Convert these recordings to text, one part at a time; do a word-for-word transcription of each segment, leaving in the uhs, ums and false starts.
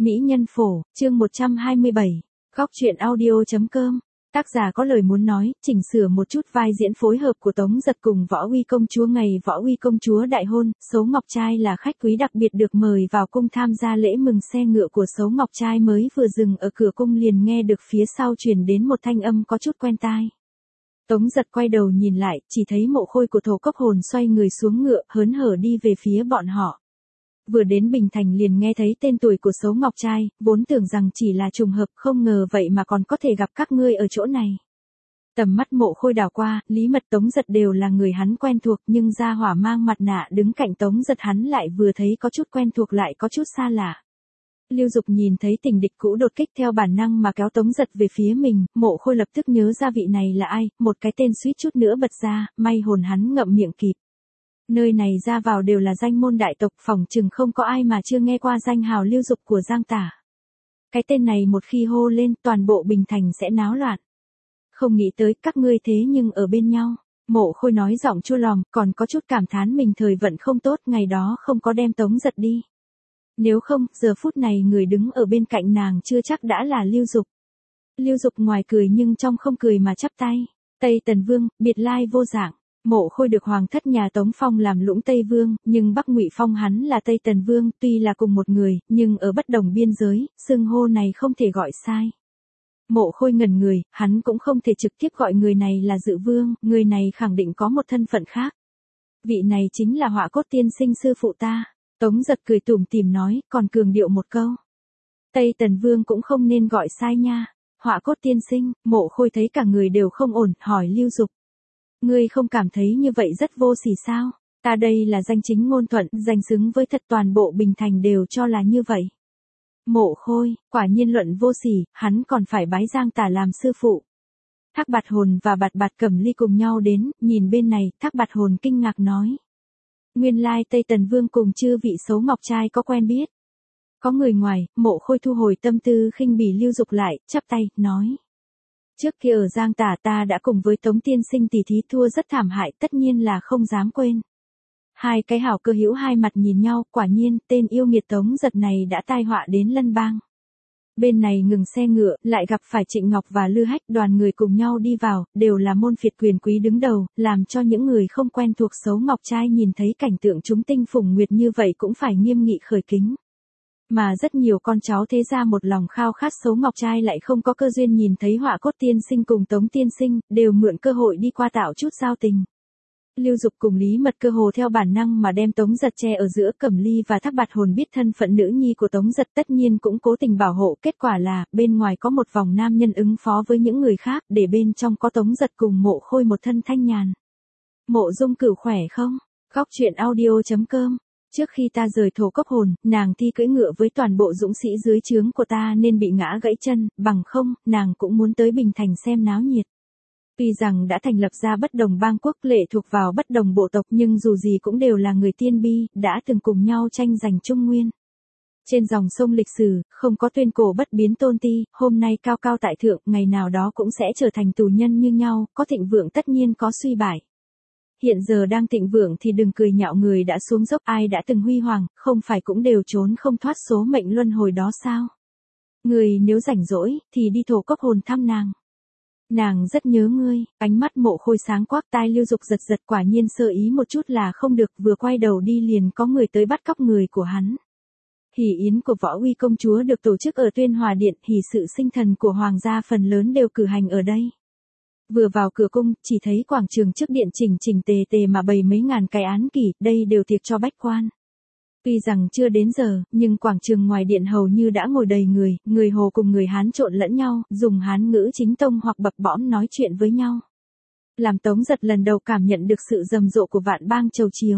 Mỹ nhân phổ, chương một trăm hai mươi bảy, góc truyện audio.com. Tác giả có lời muốn nói, chỉnh sửa một chút vai diễn phối hợp của Tống Giật cùng Võ Uy công chúa ngày Võ Uy công chúa đại hôn, Sấu Ngọc Trai là khách quý đặc biệt được mời vào cung tham gia lễ mừng xe ngựa của Sấu Ngọc Trai mới vừa dừng ở cửa cung liền nghe được phía sau truyền đến một thanh âm có chút quen tai. Tống Giật quay đầu nhìn lại, chỉ thấy Mộ Khôi của Thổ Cốc Hồn xoay người xuống ngựa, hớn hở đi về phía bọn họ. Vừa đến Bình Thành liền nghe thấy tên tuổi của Sấu Ngọc Trai, vốn tưởng rằng chỉ là trùng hợp, không ngờ vậy mà còn có thể gặp các ngươi ở chỗ này. Tầm mắt Mộ Khôi đảo qua, Lý Mật Tống Giật đều là người hắn quen thuộc, nhưng Gia Hỏa mang mặt nạ đứng cạnh Tống Giật hắn lại vừa thấy có chút quen thuộc lại có chút xa lạ. Lưu Dục nhìn thấy tình địch cũ đột kích theo bản năng mà kéo Tống Giật về phía mình, Mộ Khôi lập tức nhớ ra vị này là ai, một cái tên suýt chút nữa bật ra, may hồn hắn ngậm miệng kịp. Nơi này ra vào đều là danh môn đại tộc, phỏng chừng không có ai mà chưa nghe qua danh hào Lưu Dục của Giang Tả. Cái tên này một khi hô lên toàn bộ Bình Thành sẽ náo loạn. Không nghĩ tới các ngươi thế nhưng ở bên nhau. Mộ Khôi nói giọng chua lòm, còn có chút cảm thán mình thời vận không tốt, ngày đó không có đem Tống Giật đi. Nếu không, giờ phút này người đứng ở bên cạnh nàng chưa chắc đã là Lưu Dục. Lưu Dục ngoài cười nhưng trong không cười mà chắp tay. Tây Tần Vương, biệt lai vô dạng. Mộ Khôi được hoàng thất nhà Tống phong làm Lũng Tây Vương, nhưng Bắc Ngụy phong hắn là Tây Tần Vương, tuy là cùng một người, nhưng ở bất đồng biên giới, xưng hô này không thể gọi sai. Mộ Khôi ngẩn người, hắn cũng không thể trực tiếp gọi người này là Dự Vương, người này khẳng định có một thân phận khác. Vị này chính là Họa Cốt tiên sinh sư phụ ta. Tống Giật cười tủm tỉm nói, còn cường điệu một câu. Tây Tần Vương cũng không nên gọi sai nha. Họa Cốt tiên sinh, Mộ Khôi thấy cả người đều không ổn, hỏi Lưu Dục. Ngươi không cảm thấy như vậy rất vô sỉ sao? Ta đây là danh chính ngôn thuận, danh xứng với thật, toàn bộ Bình Thành đều cho là như vậy. Mộ Khôi, quả nhiên luận vô sỉ, hắn còn phải bái Giang Tả làm sư phụ. Thác Bạt Hồn và Bạt Bạt Cẩm Ly cùng nhau đến, nhìn bên này, Thác Bạt Hồn kinh ngạc nói. Nguyên lai Tây Tần Vương cùng chư vị Sấu Ngọc Trai có quen biết. Có người ngoài, Mộ Khôi thu hồi tâm tư khinh bỉ Lưu Dục lại, chắp tay, nói. Trước kia ở Giang Tả ta đã cùng với Tống tiên sinh tỷ thí thua rất thảm hại, tất nhiên là không dám quên. Hai cái hảo cơ hữu hai mặt nhìn nhau, quả nhiên, tên yêu nghiệt Tống Giật này đã tai họa đến Lân Bang. Bên này ngừng xe ngựa, lại gặp phải Trịnh Ngọc và Lư Hách, đoàn người cùng nhau đi vào, đều là môn phiệt quyền quý đứng đầu, làm cho những người không quen thuộc Sấu Ngọc Trai nhìn thấy cảnh tượng chúng tinh phùng nguyệt như vậy cũng phải nghiêm nghị khởi kính. Mà rất nhiều con cháu thế ra một lòng khao khát Sấu Ngọc Trai lại không có cơ duyên nhìn thấy Họa Cốt tiên sinh cùng Tống tiên sinh, đều mượn cơ hội đi qua tạo chút giao tình. Lưu Dục cùng Lý Mật cơ hồ theo bản năng mà đem Tống Giật che ở giữa, Cẩm Ly và Thác Bạt Hồn biết thân phận nữ nhi của Tống Giật tất nhiên cũng cố tình bảo hộ, kết quả là, bên ngoài có một vòng nam nhân ứng phó với những người khác, để bên trong có Tống Giật cùng Mộ Khôi một thân thanh nhàn. Mộ Dung Cửu khỏe không? Góc truyện audio.com. Trước khi ta rời Thổ Cốc Hồn, nàng thi cưỡi ngựa với toàn bộ dũng sĩ dưới trướng của ta nên bị ngã gãy chân, bằng không, nàng cũng muốn tới Bình Thành xem náo nhiệt. Tuy rằng đã thành lập ra bất đồng bang quốc lệ thuộc vào bất đồng bộ tộc nhưng dù gì cũng đều là người tiên bi, đã từng cùng nhau tranh giành Trung Nguyên. Trên dòng sông lịch sử, không có tuyên cổ bất biến tôn ti, hôm nay cao cao tại thượng, ngày nào đó cũng sẽ trở thành tù nhân như nhau, có thịnh vượng tất nhiên có suy bại. Hiện giờ đang thịnh vượng thì đừng cười nhạo người đã xuống dốc, ai đã từng huy hoàng, không phải cũng đều trốn không thoát số mệnh luân hồi đó sao? Người nếu rảnh rỗi, thì đi Thổ Cốc Hồn thăm nàng. Nàng rất nhớ ngươi, ánh mắt Mộ Khôi sáng quắc, tai Lưu Dục giật giật, quả nhiên sơ ý một chút là không được, vừa quay đầu đi liền có người tới bắt cóc người của hắn. Hỷ yến của Võ Uy công chúa được tổ chức ở Tuyên Hòa Điện, hỷ sự sinh thần của hoàng gia phần lớn đều cử hành ở đây. Vừa vào cửa cung, chỉ thấy quảng trường trước điện chỉnh chỉnh tề tề mà bày mấy ngàn cái án kỷ, đây đều tiệc cho bách quan. Tuy rằng chưa đến giờ, nhưng quảng trường ngoài điện hầu như đã ngồi đầy người, người Hồ cùng người Hán trộn lẫn nhau, dùng Hán ngữ chính tông hoặc bập bõm nói chuyện với nhau. Làm Tống Giật lần đầu cảm nhận được sự rầm rộ của vạn bang chầu chiều.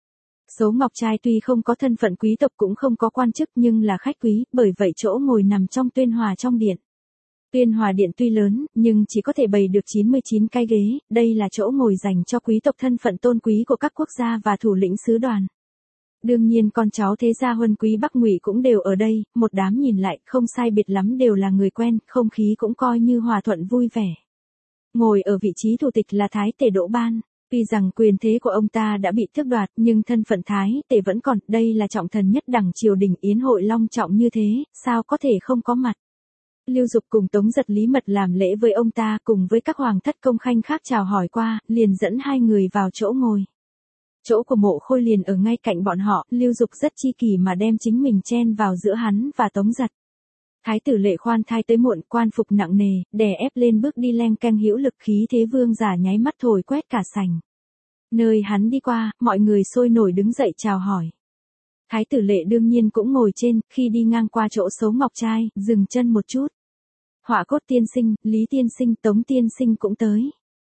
Sấu Ngọc Trai tuy không có thân phận quý tộc cũng không có quan chức nhưng là khách quý, bởi vậy chỗ ngồi nằm trong Tuyên Hòa trong điện. Tuyên Hòa Điện tuy lớn, nhưng chỉ có thể bày được chín mươi chín cái ghế, đây là chỗ ngồi dành cho quý tộc thân phận tôn quý của các quốc gia và thủ lĩnh sứ đoàn. Đương nhiên con cháu thế gia huân quý Bắc Ngụy cũng đều ở đây, một đám nhìn lại, không sai biệt lắm đều là người quen, không khí cũng coi như hòa thuận vui vẻ. Ngồi ở vị trí thủ tịch là Thái Tể Đỗ Ban. Tuy rằng quyền thế của ông ta đã bị tước đoạt, nhưng thân phận thái tể vẫn còn, đây là trọng thần nhất đẳng triều đình, yến hội long trọng như thế, sao có thể không có mặt. Lưu Dục cùng Tống Giật lý mật làm lễ với ông ta, cùng với các hoàng thất công khanh khác chào hỏi qua, liền dẫn hai người vào chỗ ngồi. Chỗ của Mộ Khôi liền ở ngay cạnh bọn họ, Lưu Dục rất chi kỷ mà đem chính mình chen vào giữa hắn và Tống Giật. Thái tử Lệ khoan thai tới muộn, quan phục nặng nề, đè ép lên bước đi leng keng hữu lực, khí thế vương giả nháy mắt thổi quét cả sảnh. Nơi hắn đi qua, mọi người sôi nổi đứng dậy chào hỏi. Thái tử Lệ đương nhiên cũng ngồi trên, khi đi ngang qua chỗ Sấu Ngọc Trai, dừng chân một chút. Họa Cốt tiên sinh, Lý tiên sinh, Tống tiên sinh cũng tới.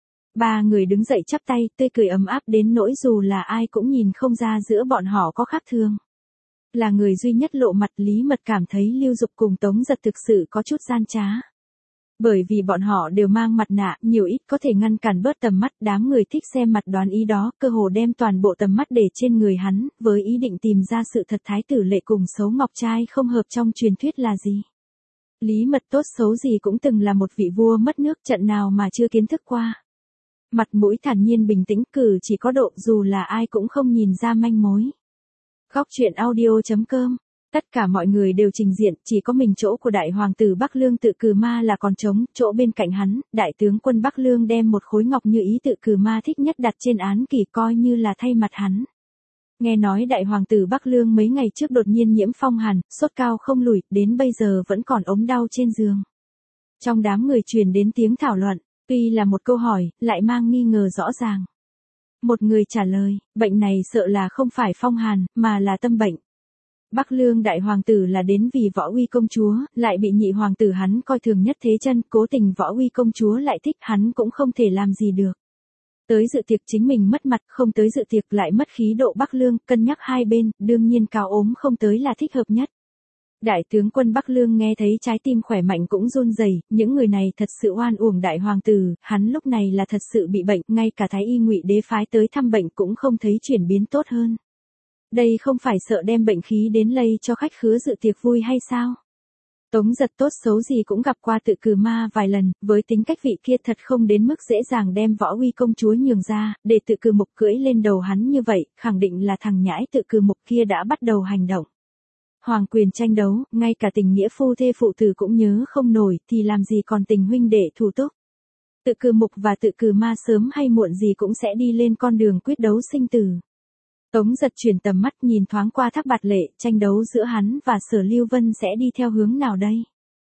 Ba người đứng dậy chắp tay, tươi cười ấm áp đến nỗi dù là ai cũng nhìn không ra giữa bọn họ có khác thường. Là người duy nhất lộ mặt, Lý Mật cảm thấy Lưu Dục cùng Tống Giật thực sự có chút gian trá. Bởi vì bọn họ đều mang mặt nạ, nhiều ít có thể ngăn cản bớt tầm mắt, đám người thích xem mặt đoán ý đó, cơ hồ đem toàn bộ tầm mắt để trên người hắn, với ý định tìm ra sự thật Thái tử Lệ cùng Sấu Ngọc Trai không hợp trong truyền thuyết là gì. Lý Mật tốt xấu gì cũng từng là một vị vua mất nước, trận nào mà chưa kiến thức qua. Mặt mũi thản nhiên bình tĩnh, cử chỉ có độ, dù là ai cũng không nhìn ra manh mối. Góc truyện audio chấm com. Tất cả mọi người đều trình diện, chỉ có mình chỗ của đại hoàng tử Bắc Lương Tự Cừ Ma là còn trống, chỗ bên cạnh hắn, đại tướng quân Bắc Lương đem một khối ngọc như ý Tự Cừ Ma thích nhất đặt trên án kỷ, coi như là thay mặt hắn. Nghe nói đại hoàng tử Bắc Lương mấy ngày trước đột nhiên nhiễm phong hàn, sốt cao không lùi, đến bây giờ vẫn còn ốm đau trên giường. Trong đám người truyền đến tiếng thảo luận, tuy là một câu hỏi, lại mang nghi ngờ rõ ràng. Một người trả lời, bệnh này sợ là không phải phong hàn, mà là tâm bệnh. Bắc Lương đại hoàng tử là đến vì Võ Uy công chúa, lại bị nhị hoàng tử hắn coi thường nhất thế chân, cố tình Võ Uy công chúa lại thích hắn cũng không thể làm gì được. Tới dự tiệc chính mình mất mặt, không tới dự tiệc lại mất khí độ. Bắc Lương cân nhắc hai bên, đương nhiên cao ốm không tới là thích hợp nhất. Đại tướng quân Bắc Lương nghe thấy trái tim khỏe mạnh cũng run rẩy, những người này thật sự oan uổng đại hoàng tử, hắn lúc này là thật sự bị bệnh, ngay cả thái y Ngụy Đế phái tới thăm bệnh cũng không thấy chuyển biến tốt hơn. Đây không phải sợ đem bệnh khí đến lây cho khách khứa dự tiệc vui hay sao? Tống Giật tốt xấu gì cũng gặp qua Tự Cừ Ma vài lần, với tính cách vị kia thật không đến mức dễ dàng đem Võ Uy công chúa nhường ra, để Tự Cừ Mục cưỡi lên đầu hắn như vậy, khẳng định là thằng nhãi Tự Cừ Mục kia đã bắt đầu hành động. Hoàng quyền tranh đấu, ngay cả tình nghĩa phu thê phụ tử cũng nhớ không nổi, thì làm gì còn tình huynh đệ thủ túc. Tự Cừ Mục và Tự Cừ Ma sớm hay muộn gì cũng sẽ đi lên con đường quyết đấu sinh tử. Tống Giật chuyển tầm mắt nhìn thoáng qua Thác Bạt Lệ, tranh đấu giữa hắn và Sở Lưu Vân sẽ đi theo hướng nào đây?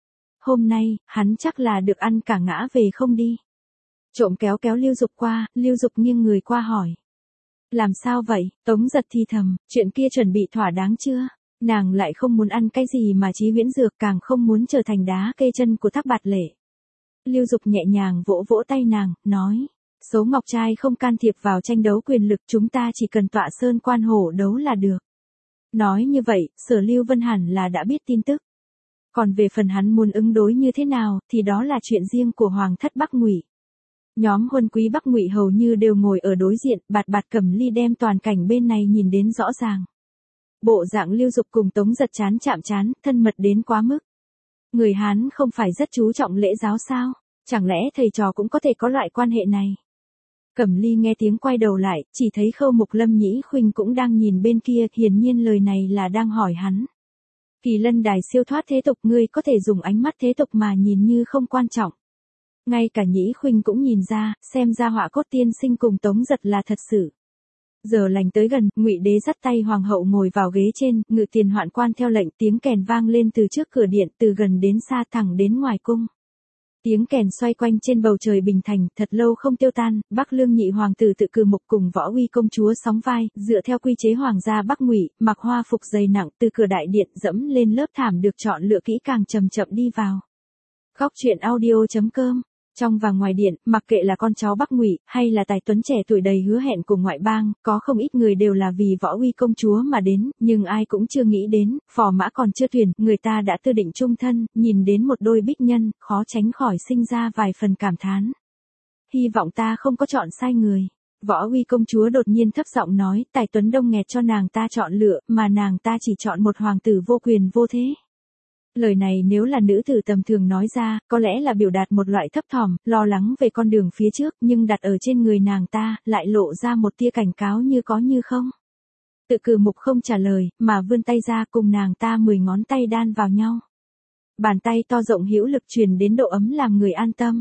Hôm nay, hắn chắc là được ăn cả ngã về không đi. Trộm kéo kéo Lưu Dục qua, Lưu Dục nghiêng người qua hỏi. Làm sao vậy? Tống Giật thì thầm, chuyện kia chuẩn bị thỏa đáng chưa? Nàng lại không muốn ăn cái gì mà Chí Viễn dược, càng không muốn trở thành đá kê chân của Thác Bạt Lệ. Lưu Dục nhẹ nhàng vỗ vỗ tay nàng, nói. Sấu Ngọc Trai không can thiệp vào tranh đấu quyền lực, chúng ta chỉ cần tọa sơn quan hổ đấu là được. Nói như vậy, Sở Lưu Vân hẳn là đã biết tin tức. Còn về phần hắn muốn ứng đối như thế nào, thì đó là chuyện riêng của Hoàng thất Bắc Ngụy. Nhóm huân quý Bắc Ngụy hầu như đều ngồi ở đối diện, Bạt Bạt Cẩm Ly đem toàn cảnh bên này nhìn đến rõ ràng. Bộ dạng Lưu Dục cùng Tống Giật chán chạm chán, thân mật đến quá mức. Người Hán không phải rất chú trọng lễ giáo sao? Chẳng lẽ thầy trò cũng có thể có loại quan hệ này? Cẩm Ly nghe tiếng quay đầu lại, chỉ thấy Khâu Mục Lâm Nhĩ Khuynh cũng đang nhìn bên kia, hiển nhiên lời này là đang hỏi hắn. Kỳ Lân đài siêu thoát thế tục, ngươi có thể dùng ánh mắt thế tục mà nhìn như không quan trọng. Ngay cả Nhĩ Khuynh cũng nhìn ra, xem ra Họa Cốt tiên sinh cùng Tống Giật là thật sự. Giờ lành tới gần, Ngụy Đế dắt tay hoàng hậu ngồi vào ghế trên, Ngự Tiền Hoạn quan theo lệnh, tiếng kèn vang lên từ trước cửa điện, từ gần đến xa thẳng đến ngoài cung. Tiếng kèn xoay quanh trên bầu trời bình thành, thật lâu không tiêu tan. Bắc Lương nhị hoàng tử Tự Cừ Mục cùng Võ Uy công chúa sóng vai, dựa theo quy chế hoàng gia Bắc Ngụy, mặc hoa phục dày nặng, từ cửa đại điện dẫm lên lớp thảm được chọn lựa kỹ càng chậm chậm đi vào. Góc truyện audio chấm com. Trong và ngoài điện, mặc kệ là con cháu Bắc Ngụy, hay là tài tuấn trẻ tuổi đầy hứa hẹn của ngoại bang, có không ít người đều là vì Võ Uy công chúa mà đến, nhưng ai cũng chưa nghĩ đến, phò mã còn chưa tuyển, người ta đã tư định chung thân, nhìn đến một đôi bích nhân, khó tránh khỏi sinh ra vài phần cảm thán. Hy vọng ta không có chọn sai người. Võ Uy công chúa đột nhiên thấp giọng nói, tài tuấn đông nghẹt cho nàng ta chọn lựa, mà nàng ta chỉ chọn một hoàng tử vô quyền vô thế. Lời này nếu là nữ tử tầm thường nói ra, có lẽ là biểu đạt một loại thấp thỏm, lo lắng về con đường phía trước, nhưng đặt ở trên người nàng ta, lại lộ ra một tia cảnh cáo như có như không. Tự Cử Mục không trả lời, mà vươn tay ra cùng nàng ta mười ngón tay đan vào nhau. Bàn tay to rộng hữu lực truyền đến độ ấm làm người an tâm.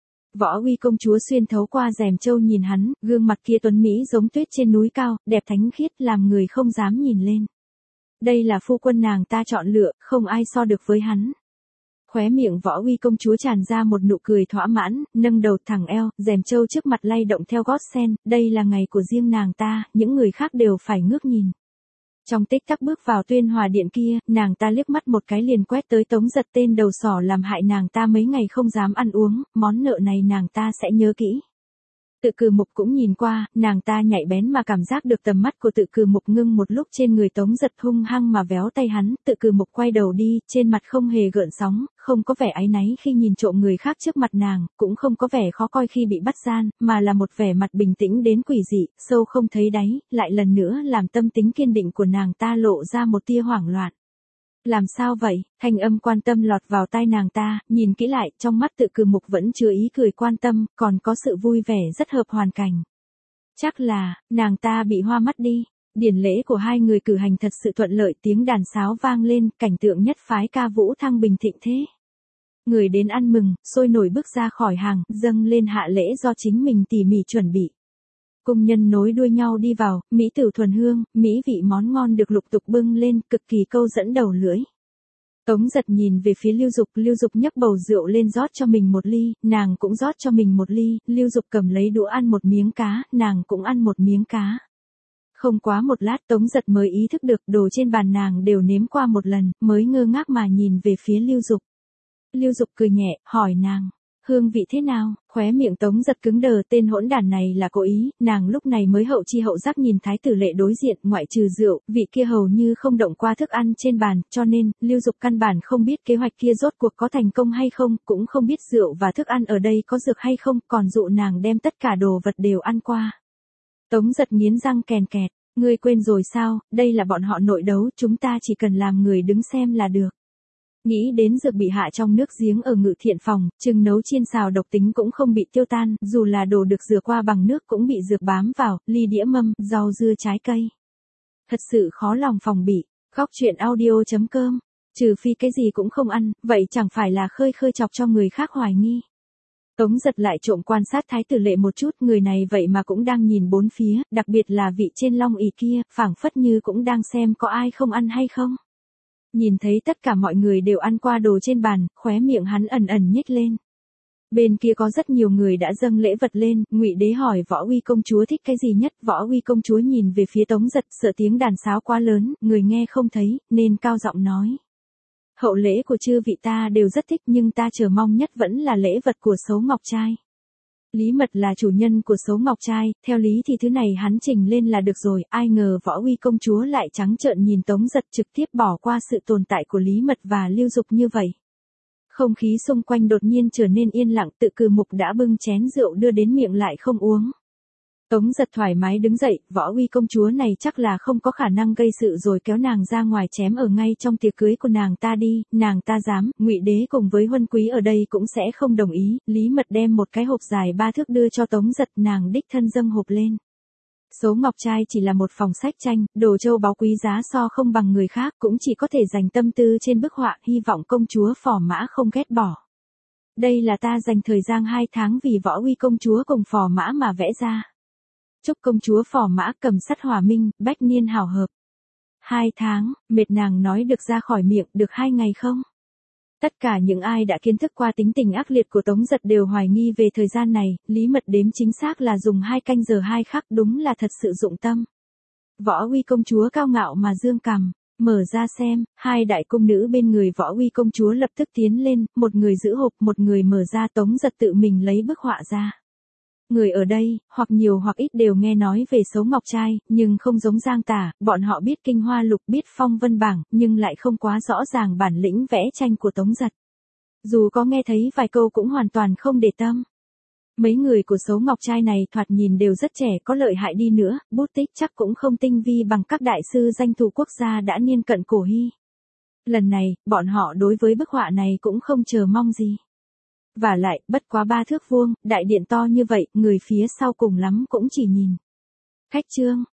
Võ Uy công chúa xuyên thấu qua rèm châu nhìn hắn, gương mặt kia tuấn mỹ giống tuyết trên núi cao, đẹp thánh khiết làm người không dám nhìn lên. Đây là phu quân nàng ta chọn lựa, không ai so được với hắn. Khóe miệng Võ Uy công chúa tràn ra một nụ cười thỏa mãn, nâng đầu thẳng eo, rèm châu trước mặt lay động theo gót sen, đây là ngày của riêng nàng ta, những người khác đều phải ngước nhìn. Trong tích tắc bước vào Tuyên Hòa điện kia, nàng ta liếc mắt một cái liền quét tới Tống Giật tên đầu sỏ làm hại nàng ta mấy ngày không dám ăn uống, món nợ này nàng ta sẽ nhớ kỹ. Tự Cử Mục cũng nhìn qua, nàng ta nhạy bén mà cảm giác được tầm mắt của Tự Cử Mục ngưng một lúc trên người Tống Giật hung hăng mà véo tay hắn, Tự Cử Mục quay đầu đi, trên mặt không hề gợn sóng, không có vẻ áy náy khi nhìn trộm người khác trước mặt nàng, cũng không có vẻ khó coi khi bị bắt gian, mà là một vẻ mặt bình tĩnh đến quỷ dị, sâu không thấy đáy, lại lần nữa làm tâm tính kiên định của nàng ta lộ ra một tia hoảng loạn. Làm sao vậy? Thanh âm quan tâm lọt vào tai nàng ta, nhìn kỹ lại, trong mắt Tự Cử Mục vẫn chứa ý cười quan tâm, còn có sự vui vẻ rất hợp hoàn cảnh. Chắc là, nàng ta bị hoa mắt đi. Điển lễ của hai người cử hành thật sự thuận lợi, tiếng đàn sáo vang lên, cảnh tượng nhất phái ca vũ thăng bình thịnh thế. Người đến ăn mừng, sôi nổi bước ra khỏi hàng, dâng lên hạ lễ do chính mình tỉ mỉ chuẩn bị. Cung nhân nối đuôi nhau đi vào, mỹ tử thuần hương, mỹ vị món ngon được lục tục bưng lên, cực kỳ câu dẫn đầu lưỡi. Tống Giật nhìn về phía Lưu Dục, Lưu Dục nhấc bầu rượu lên rót cho mình một ly, nàng cũng rót cho mình một ly, Lưu Dục cầm lấy đũa ăn một miếng cá, nàng cũng ăn một miếng cá. Không quá một lát Tống Giật mới ý thức được đồ trên bàn nàng đều nếm qua một lần, mới ngơ ngác mà nhìn về phía Lưu Dục. Lưu Dục cười nhẹ, hỏi nàng. Hương vị thế nào? Khóe miệng Tống Giật cứng đờ, tên hỗn đản này là cố ý, nàng lúc này mới hậu chi hậu giác nhìn thái tử lệ đối diện, ngoại trừ rượu, vị kia hầu như không động qua thức ăn trên bàn, cho nên, Lưu Dục căn bản không biết kế hoạch kia rốt cuộc có thành công hay không, cũng không biết rượu và thức ăn ở đây có dược hay không, còn dụ nàng đem tất cả đồ vật đều ăn qua. Tống Giật nghiến răng kèn kẹt, ngươi quên rồi sao, đây là bọn họ nội đấu, chúng ta chỉ cần làm người đứng xem là được. Nghĩ đến dược bị hạ trong nước giếng ở Ngự Thiện phòng, chừng nấu chiên xào độc tính cũng không bị tiêu tan, dù là đồ được rửa qua bằng nước cũng bị dược bám vào, ly đĩa mâm, rau dưa trái cây. Thật sự khó lòng phòng bị. Góc truyện audio chấm com. Trừ phi cái gì cũng không ăn, vậy chẳng phải là khơi khơi chọc cho người khác hoài nghi. Tống Giật lại trộm quan sát thái tử lệ một chút, người này vậy mà cũng đang nhìn bốn phía, đặc biệt là vị trên long ỷ kia, phảng phất như cũng đang xem có ai không ăn hay không. Nhìn thấy tất cả mọi người đều ăn qua đồ trên bàn, khóe miệng hắn ẩn ẩn nhếch lên. Bên kia có rất nhiều người đã dâng lễ vật lên, Ngụy Đế hỏi Võ Uy công chúa thích cái gì nhất, Võ Uy công chúa nhìn về phía Tống Giật, sợ tiếng đàn sáo quá lớn, người nghe không thấy, nên cao giọng nói. Hậu lễ của chư vị ta đều rất thích nhưng ta chờ mong nhất vẫn là lễ vật của Sấu Ngọc Trai. Lý Mật là chủ nhân của Sấu Ngọc Trai, theo lý thì thứ này hắn trình lên là được rồi, ai ngờ Võ Uy công chúa lại trắng trợn nhìn Tống Giật trực tiếp bỏ qua sự tồn tại của Lý Mật và Lưu Dục như vậy. Không khí xung quanh đột nhiên trở nên yên lặng, Tự Cử Mục đã bưng chén rượu đưa đến miệng lại không uống. Tống Giật thoải mái đứng dậy, Võ Uy công chúa này chắc là không có khả năng gây sự rồi kéo nàng ra ngoài chém ở ngay trong tiệc cưới của nàng ta đi, nàng ta dám, Ngụy Đế cùng với huân quý ở đây cũng sẽ không đồng ý, Lý Mật đem một cái hộp dài ba thước đưa cho Tống Giật, nàng đích thân dâng hộp lên. Số Ngọc Trai chỉ là một phòng sách tranh, đồ châu báu quý giá so không bằng người khác, cũng chỉ có thể dành tâm tư trên bức họa, hy vọng công chúa Phò Mã không ghét bỏ. Đây là ta dành thời gian hai tháng vì Võ Uy công chúa cùng Phò Mã mà vẽ ra. Chúc công chúa Phò Mã cầm sắt hòa minh, bách niên hảo hợp. Hai tháng, mệt nàng nói được ra khỏi miệng, được hai ngày không? Tất cả những ai đã kiến thức qua tính tình ác liệt của Tống Giật đều hoài nghi về thời gian này, Lý Mật đếm chính xác là dùng hai canh giờ hai khắc, đúng là thật sự dụng tâm. Võ Uy công chúa cao ngạo mà dương cằm, mở ra xem, hai đại cung nữ bên người Võ Uy công chúa lập tức tiến lên, một người giữ hộp, một người mở ra, Tống Giật tự mình lấy bức họa ra. Người ở đây, hoặc nhiều hoặc ít đều nghe nói về Sấu Ngọc Trai, nhưng không giống Giang Tả, bọn họ biết Kinh Hoa Lục, biết Phong Vân Bảng, nhưng lại không quá rõ ràng bản lĩnh vẽ tranh của Tống Giật. Dù có nghe thấy vài câu cũng hoàn toàn không để tâm. Mấy người của Sấu Ngọc Trai này thoạt nhìn đều rất trẻ, có lợi hại đi nữa, bút tích chắc cũng không tinh vi bằng các đại sư danh thủ quốc gia đã niên cận cổ hy. Lần này, bọn họ đối với bức họa này cũng không chờ mong gì. Và lại, bất quá ba thước vuông, đại điện to như vậy, người phía sau cùng lắm cũng chỉ nhìn. Khách trương,